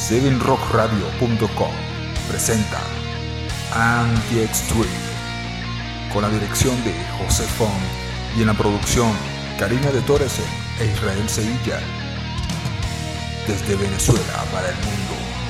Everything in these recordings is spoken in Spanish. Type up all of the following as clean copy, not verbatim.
7rockradio.com presenta Anti-Extreme con la dirección de José Font y en la producción Karina de Torresen e Israel Sevilla, desde Venezuela para el mundo.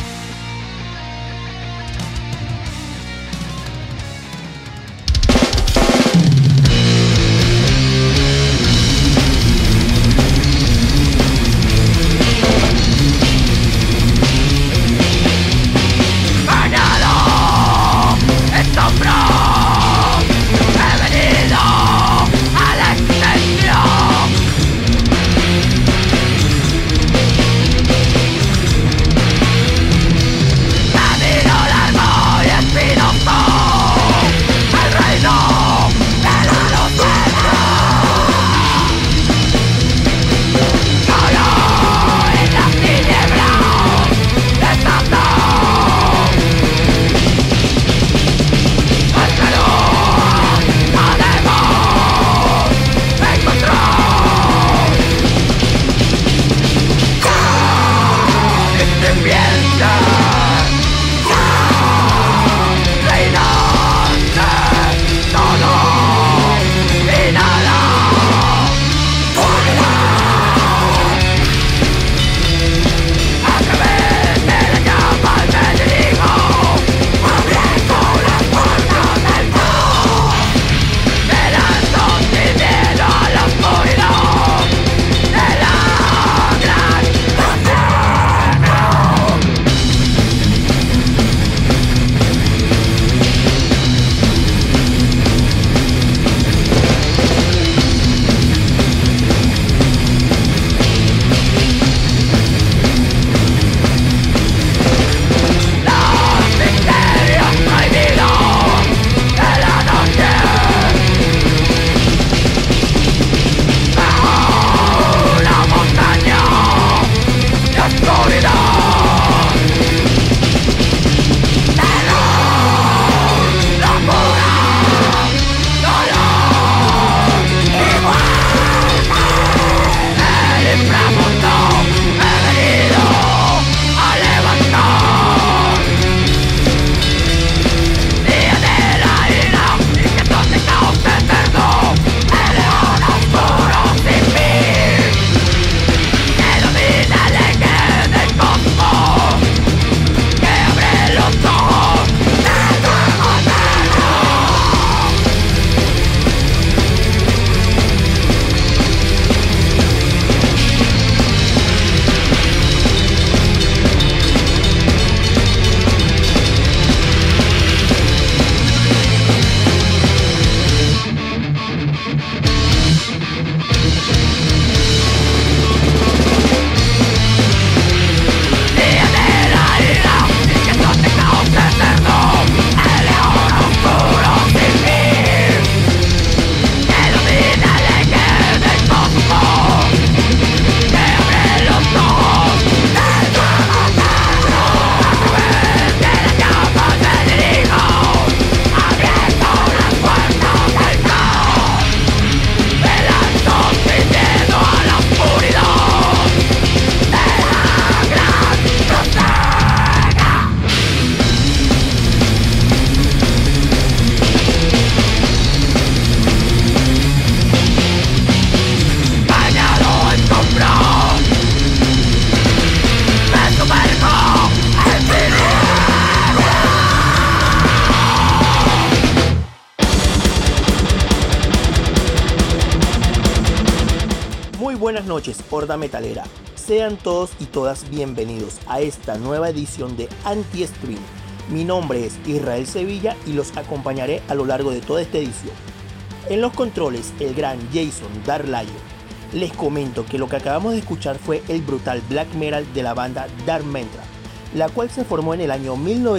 Buenas noches, horda metalera. Sean todos y todas bienvenidos a esta nueva edición de Anti-Extreme. Mi nombre es Israel Sevilla y los acompañaré a lo largo de toda esta edición. En los controles, el gran Jason Dark Lion. Les comento que lo que acabamos de escuchar fue el brutal black metal de la banda Dark Mantra, la cual se formó en el año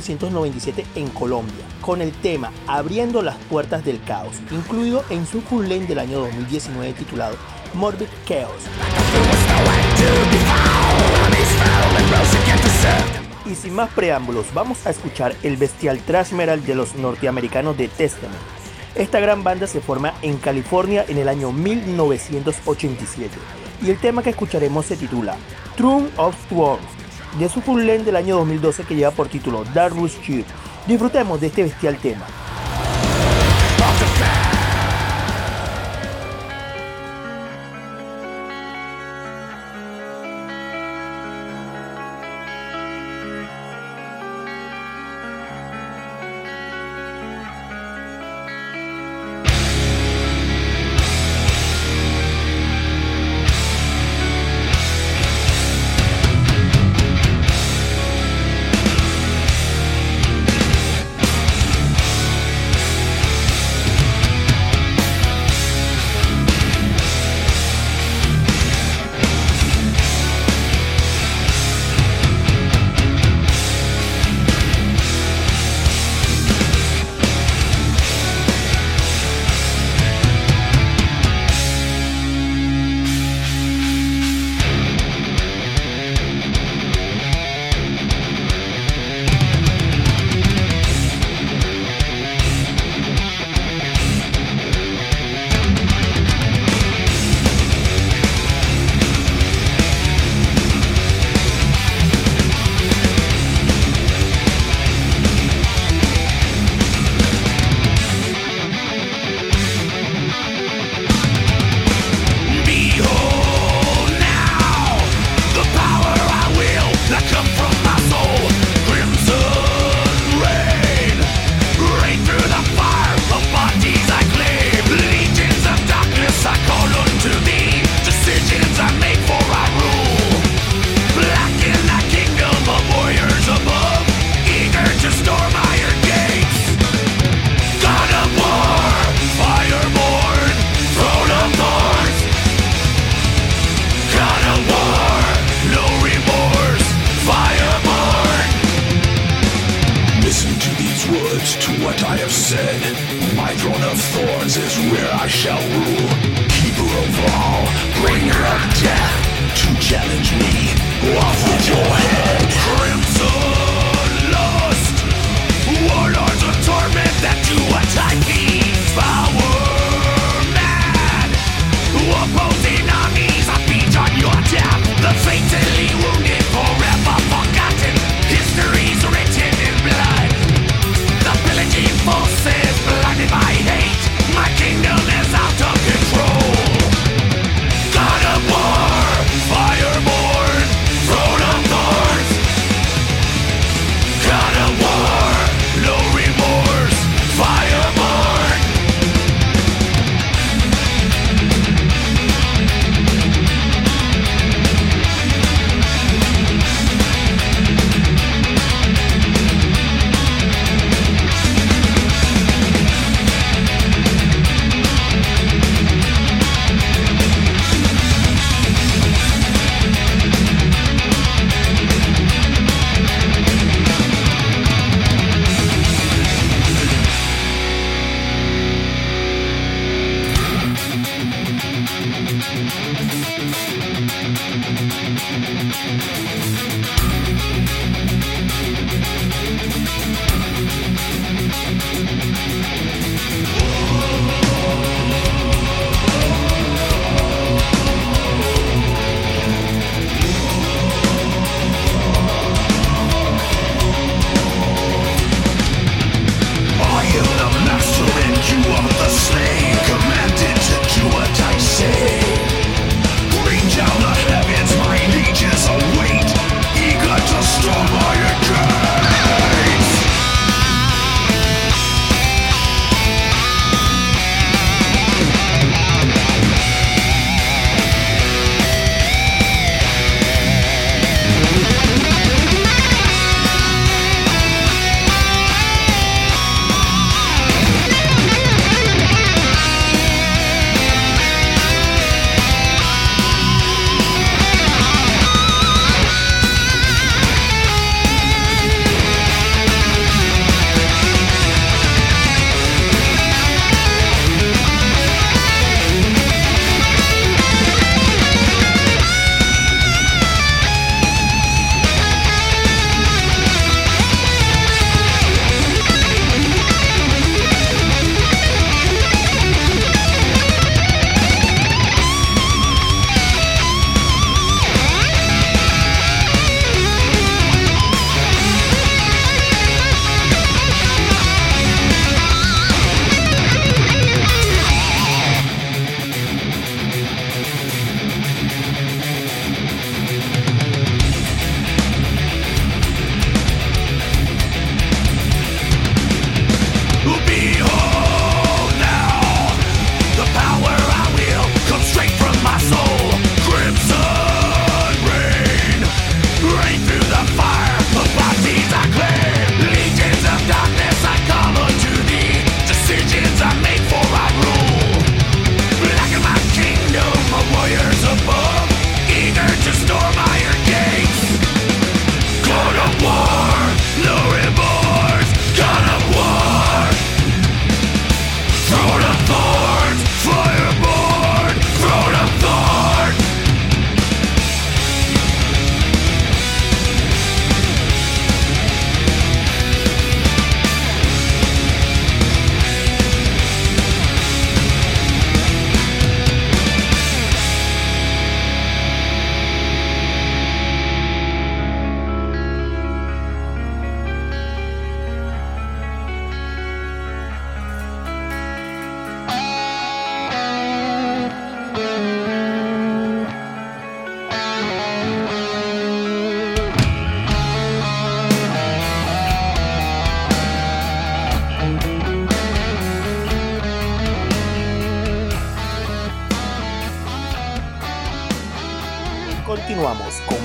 1997 en Colombia, con el tema Abriendo las puertas del caos, incluido en su full length del año 2019 titulado Morbid Chaos. Y sin más preámbulos, vamos a escuchar el bestial thrash metal de los norteamericanos de Testament. Esta gran banda se forma en California en el año 1987 y el tema que escucharemos se titula Throne of Thorns. de su full length del año 2012 que lleva por título Dark Roots Cheer. Disfrutemos de este bestial tema.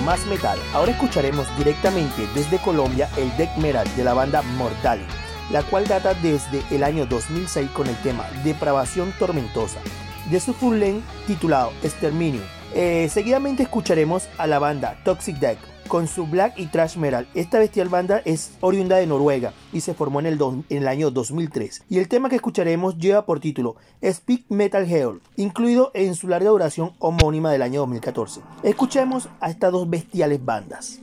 más metal. Ahora escucharemos directamente desde Colombia el death metal de la banda Mortali, la cual data desde el año 2006 con el tema Depravación Tormentosa, de su full length titulado Exterminio. Seguidamente escucharemos a la banda Toxic Death con su black y thrash metal. Esta bestial banda es oriunda de Noruega y se formó en el año 2003. Y el tema que escucharemos lleva por título Speak Metal Hell, incluido en su larga duración homónima del año 2014. Escuchemos a estas dos bestiales bandas.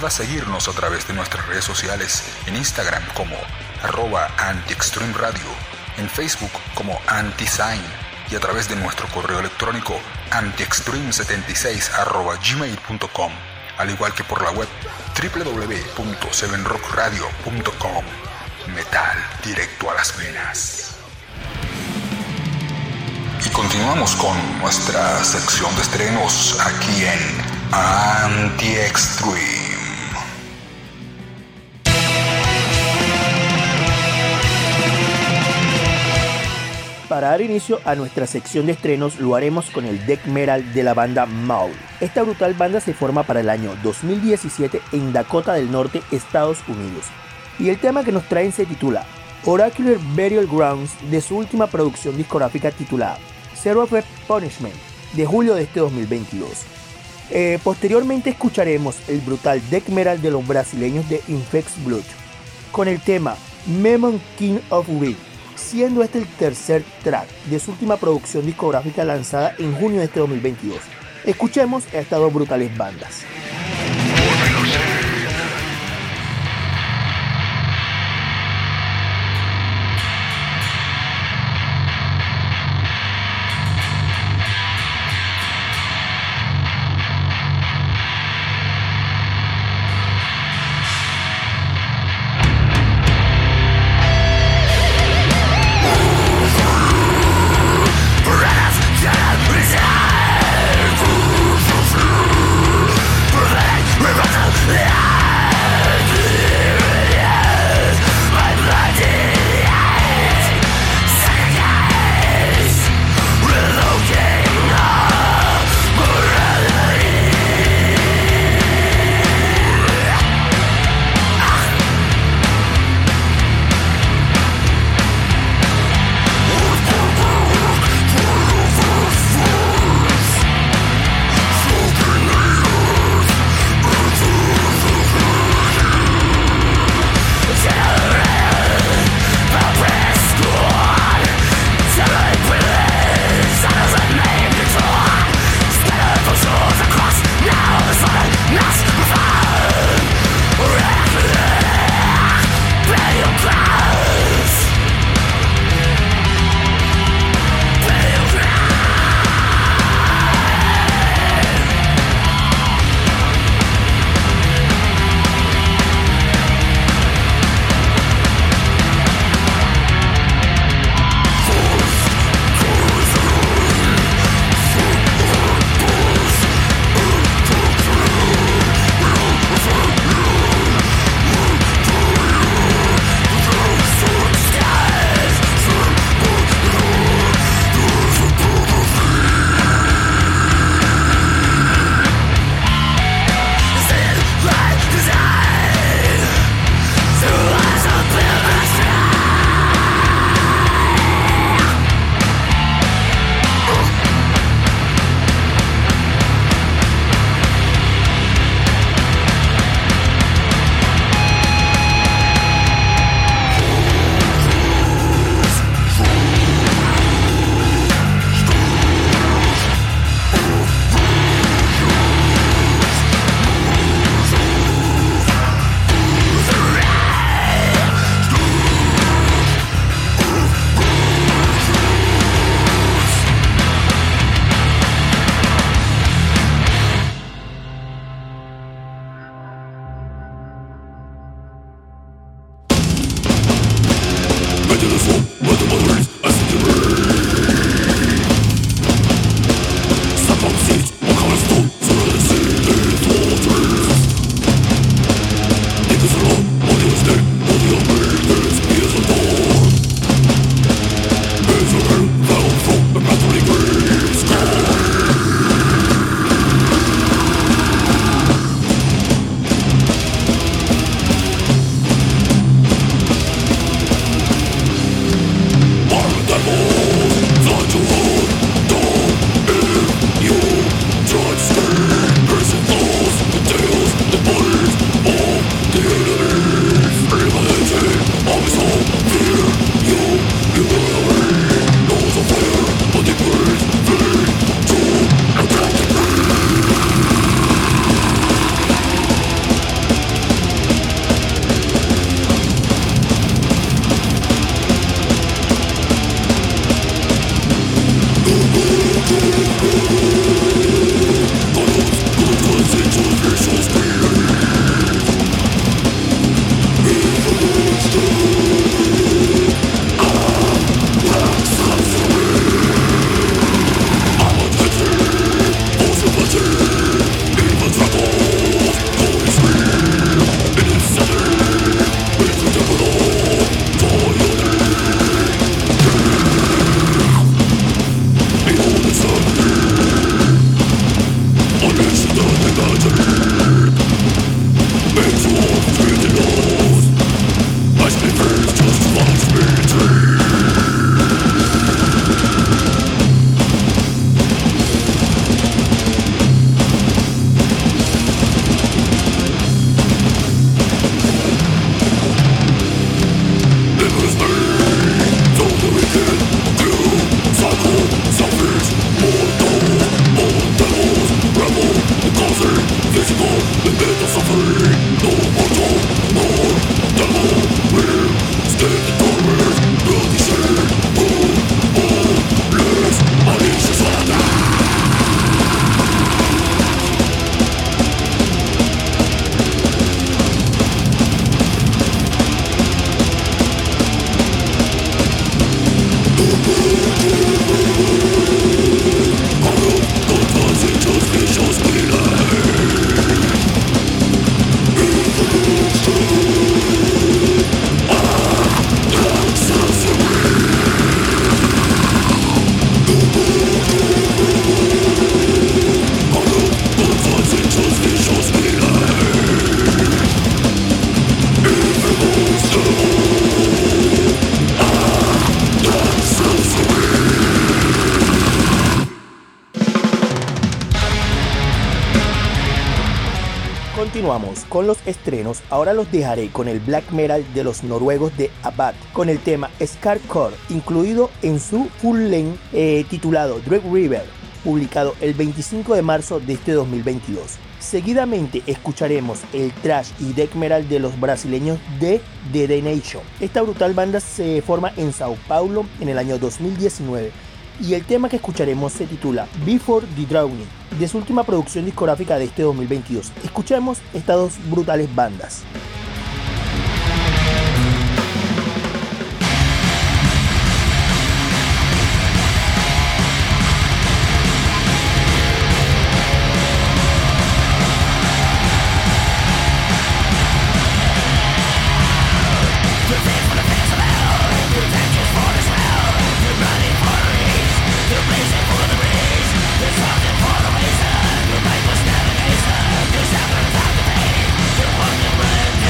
Recuerda seguirnos a través de nuestras redes sociales, en Instagram como @antiextremeradio, en Facebook como antisign y a través de nuestro correo electrónico antiextreme76@gmail.com, al igual que por la web www.7rockradio.com. Metal directo a las venas. Y continuamos con nuestra sección de estrenos aquí en Anti-Extreme. Para dar inicio a nuestra sección de estrenos lo haremos con el death metal de la banda Maul. Esta brutal banda se forma para el año 2017 en Dakota del Norte, Estados Unidos. Y el tema que nos traen se titula Oracular Burial Grounds, de su última producción discográfica titulada Zero of Punishment, de julio de este 2022. Posteriormente escucharemos el brutal death metal de los brasileños de Infex Blood con el tema Memon King of Weed, siendo este el tercer track de su última producción discográfica lanzada en junio de este 2022. Escuchemos a estas dos brutales bandas. Breath, death, Continuamos con los estrenos. Ahora los dejaré con el black metal de los noruegos de Abad, con el tema Scarcore, incluido en su full length titulado Dread River, publicado el 25 de marzo de este 2022. Seguidamente escucharemos el thrash y death metal de los brasileños de The Damnation. Esta brutal banda se forma en Sao Paulo en el año 2019 y el tema que escucharemos se titula Before the Drowning, de su última producción discográfica de este 2022. Escuchemos estas dos brutales bandas. You're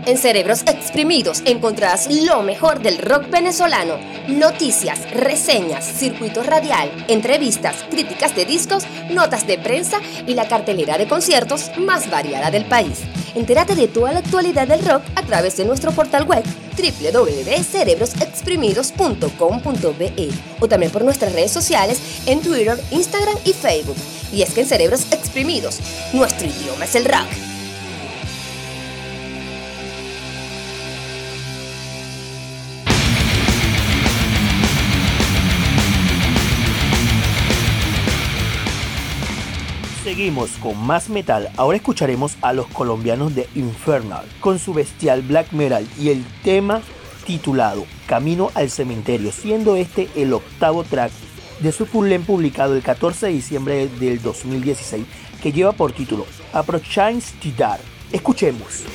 En Cerebros Exprimidos encontrarás lo mejor del rock venezolano. Noticias, reseñas, circuito radial, entrevistas, críticas de discos, notas de prensa y la cartelera de conciertos más variada del país. Entérate de toda la actualidad del rock a través de nuestro portal web www.cerebrosexprimidos.com.be o también por nuestras redes sociales en Twitter, Instagram y Facebook. Y es que en Cerebros Exprimidos, nuestro idioma es el rock. Seguimos con más metal. Ahora escucharemos a los colombianos de Infernal con su bestial black metal y el tema titulado Camino al Cementerio, siendo este el octavo track de su full length publicado el 14 de diciembre del 2016, que lleva por título Approaching to Dark. Escuchemos.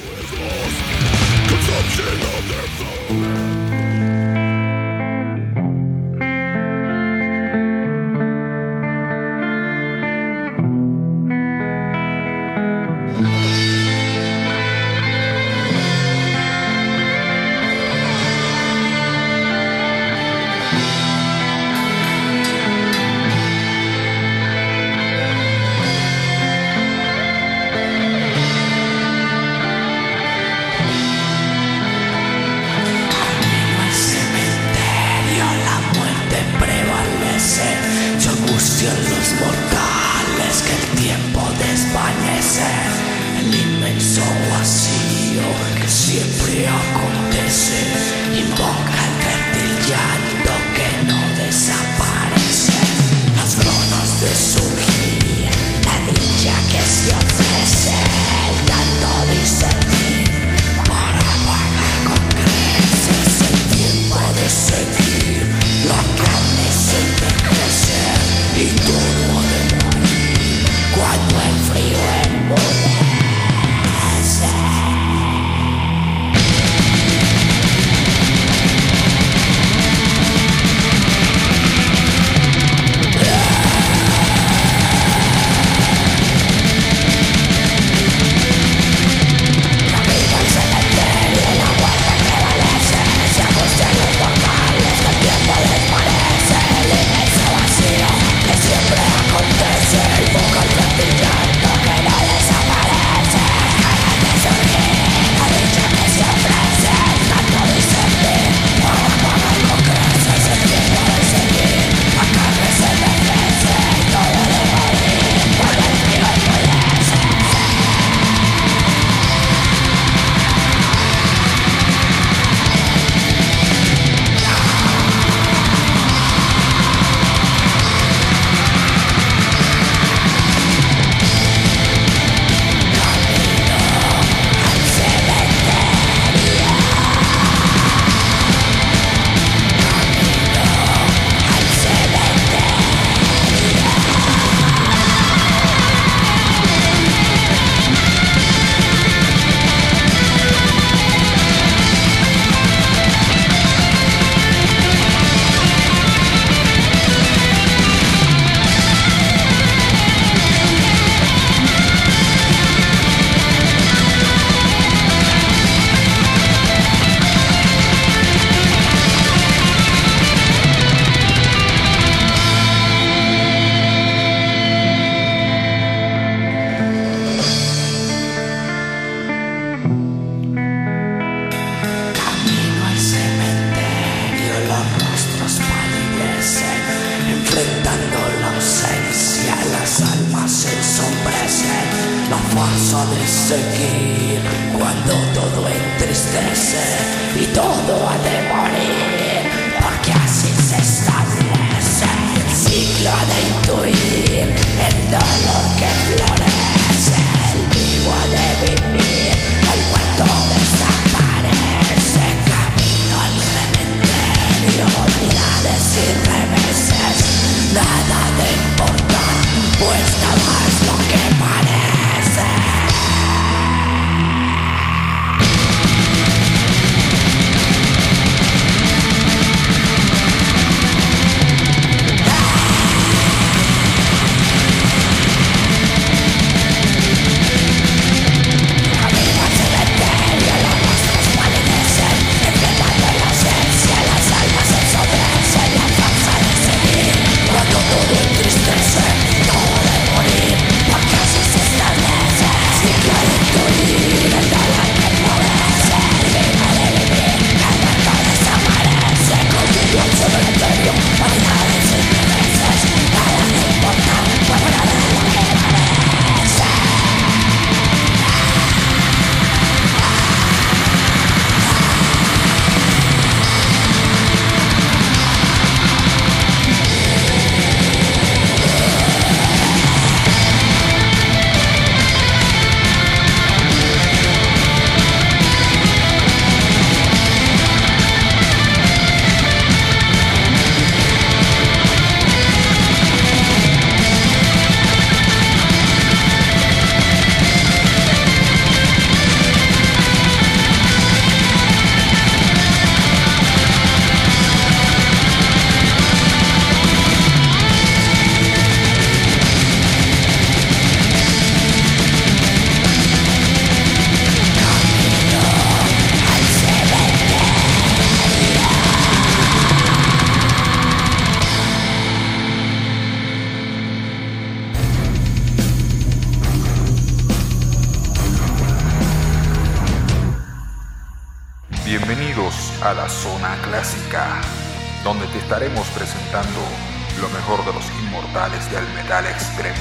a la Zona Clásica, donde te estaremos presentando lo mejor de los inmortales del metal extremo.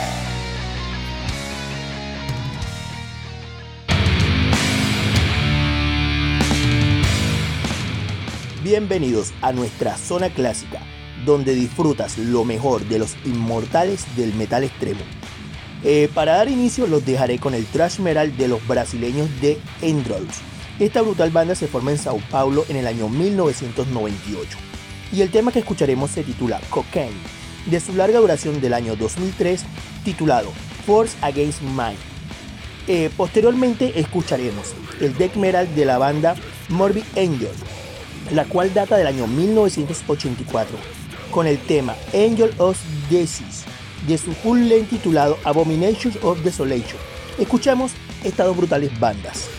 Bienvenidos a nuestra Zona Clásica, donde disfrutas lo mejor de los inmortales del metal extremo. Para dar inicio los dejaré con el thrash metal de los brasileños de Endrolls. Esta brutal banda se forma en Sao Paulo en el año 1998 y el tema que escucharemos se titula Cocaine, de su larga duración del año 2003 titulado Force Against Mind. Posteriormente escucharemos el death metal de la banda Morbid Angel, la cual data del año 1984 con el tema Angel of Disease de su full length titulado Abominations of Desolation. Escuchamos estas dos brutales bandas.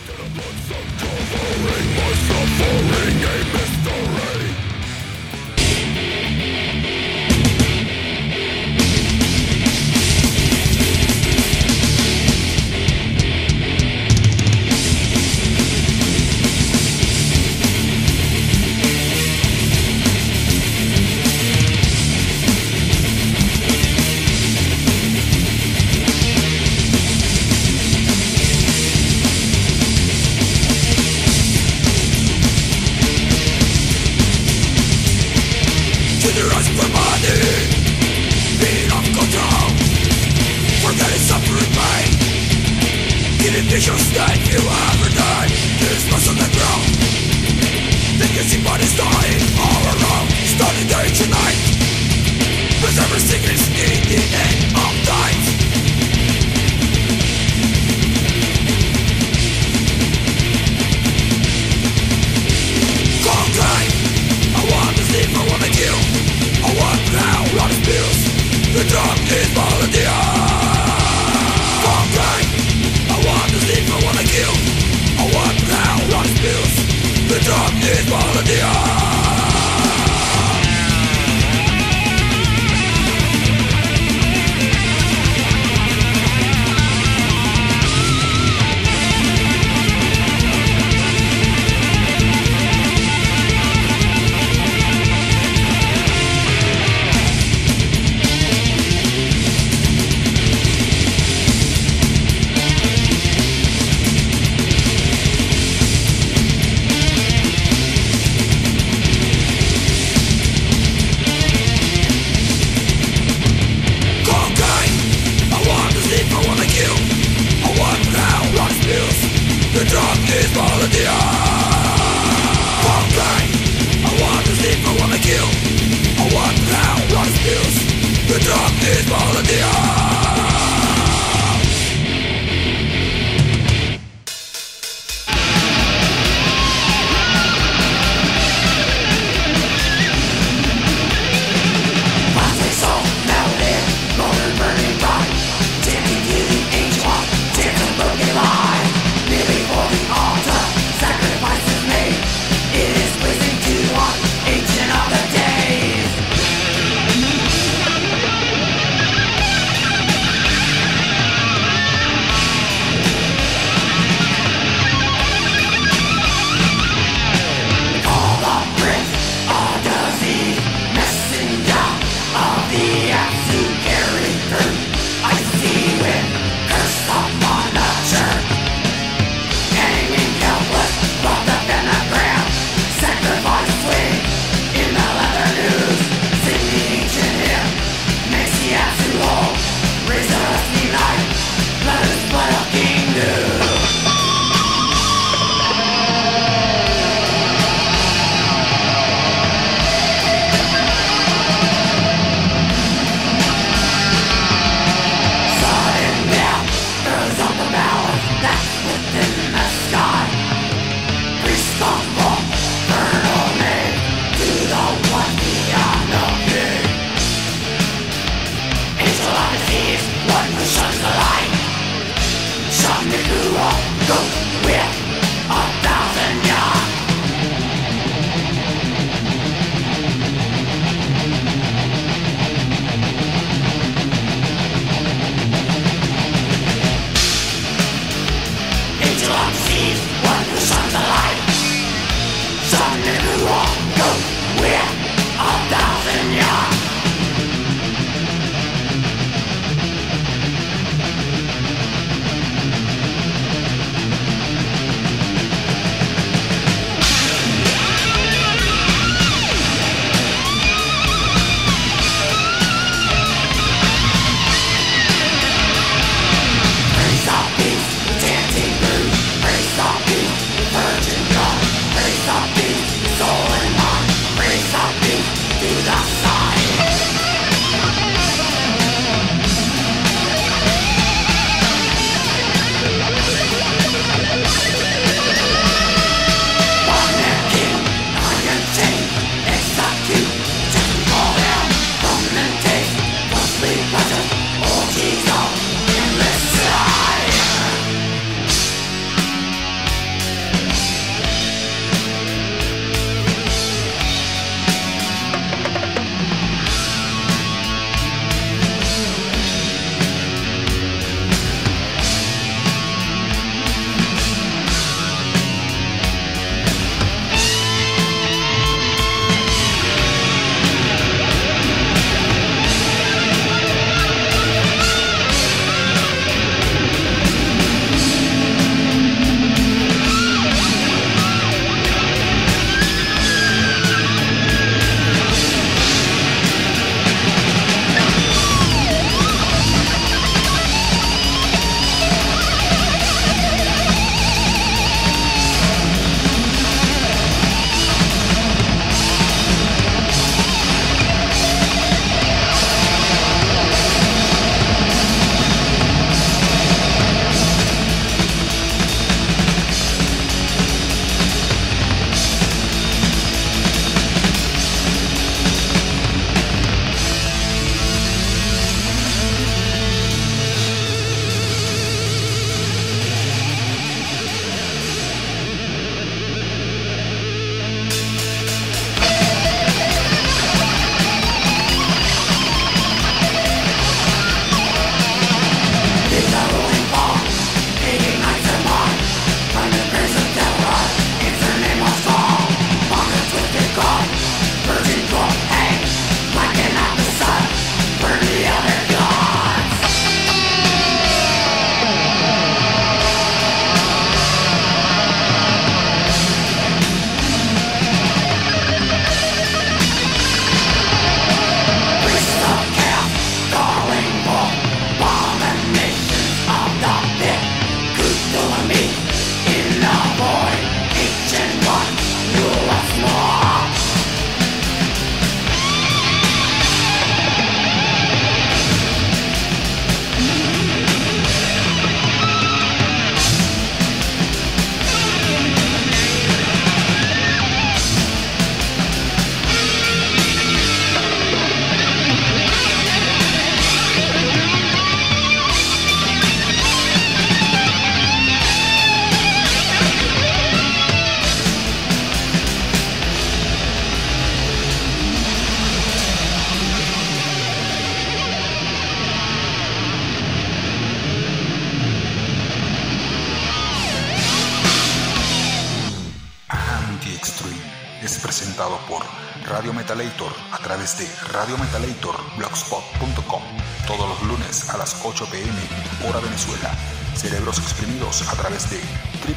presentado por Radio Metalator a través de radiometalatorblogspot.com todos los lunes a las 8 p.m. hora Venezuela. Cerebros Exprimidos a través de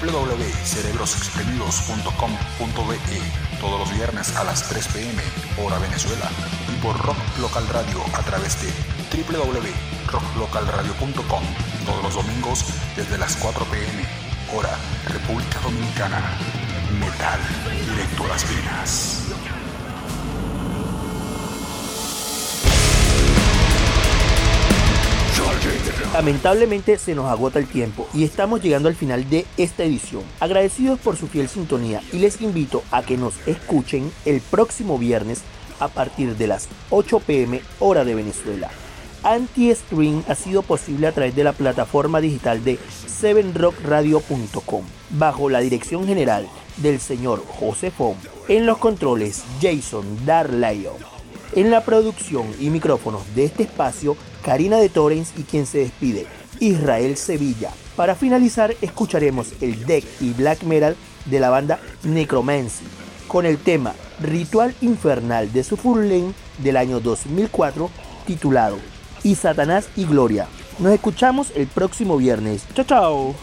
www.cerebrosexprimidos.com.be todos los viernes a las 3 p.m. hora Venezuela y por Rock Local Radio a través de www.rocklocalradio.com todos los domingos desde las 4 p.m. hora República Dominicana. Metal directo a las venas. Lamentablemente se nos agota el tiempo y estamos llegando al final de esta edición. Agradecidos por su fiel sintonía y les invito a que nos escuchen el próximo viernes a partir de las 8 p.m. hora de Venezuela. Anti-Stream ha sido posible a través de la plataforma digital de 7rockradio.com bajo la dirección general del señor José Fon. En los controles, Jason Darlayo. En la producción y micrófonos de este espacio, Karina de Torrens y quien se despide, Israel Sevilla. Para finalizar, escucharemos el death y black metal de la banda Necromancy con el tema Ritual Infernal de su full length del año 2004 titulado Y Satanás y Gloria. Nos escuchamos el próximo viernes. Chao, chao.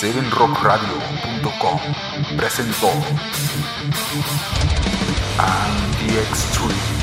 7rockradio.com presentó Anti-Extreme.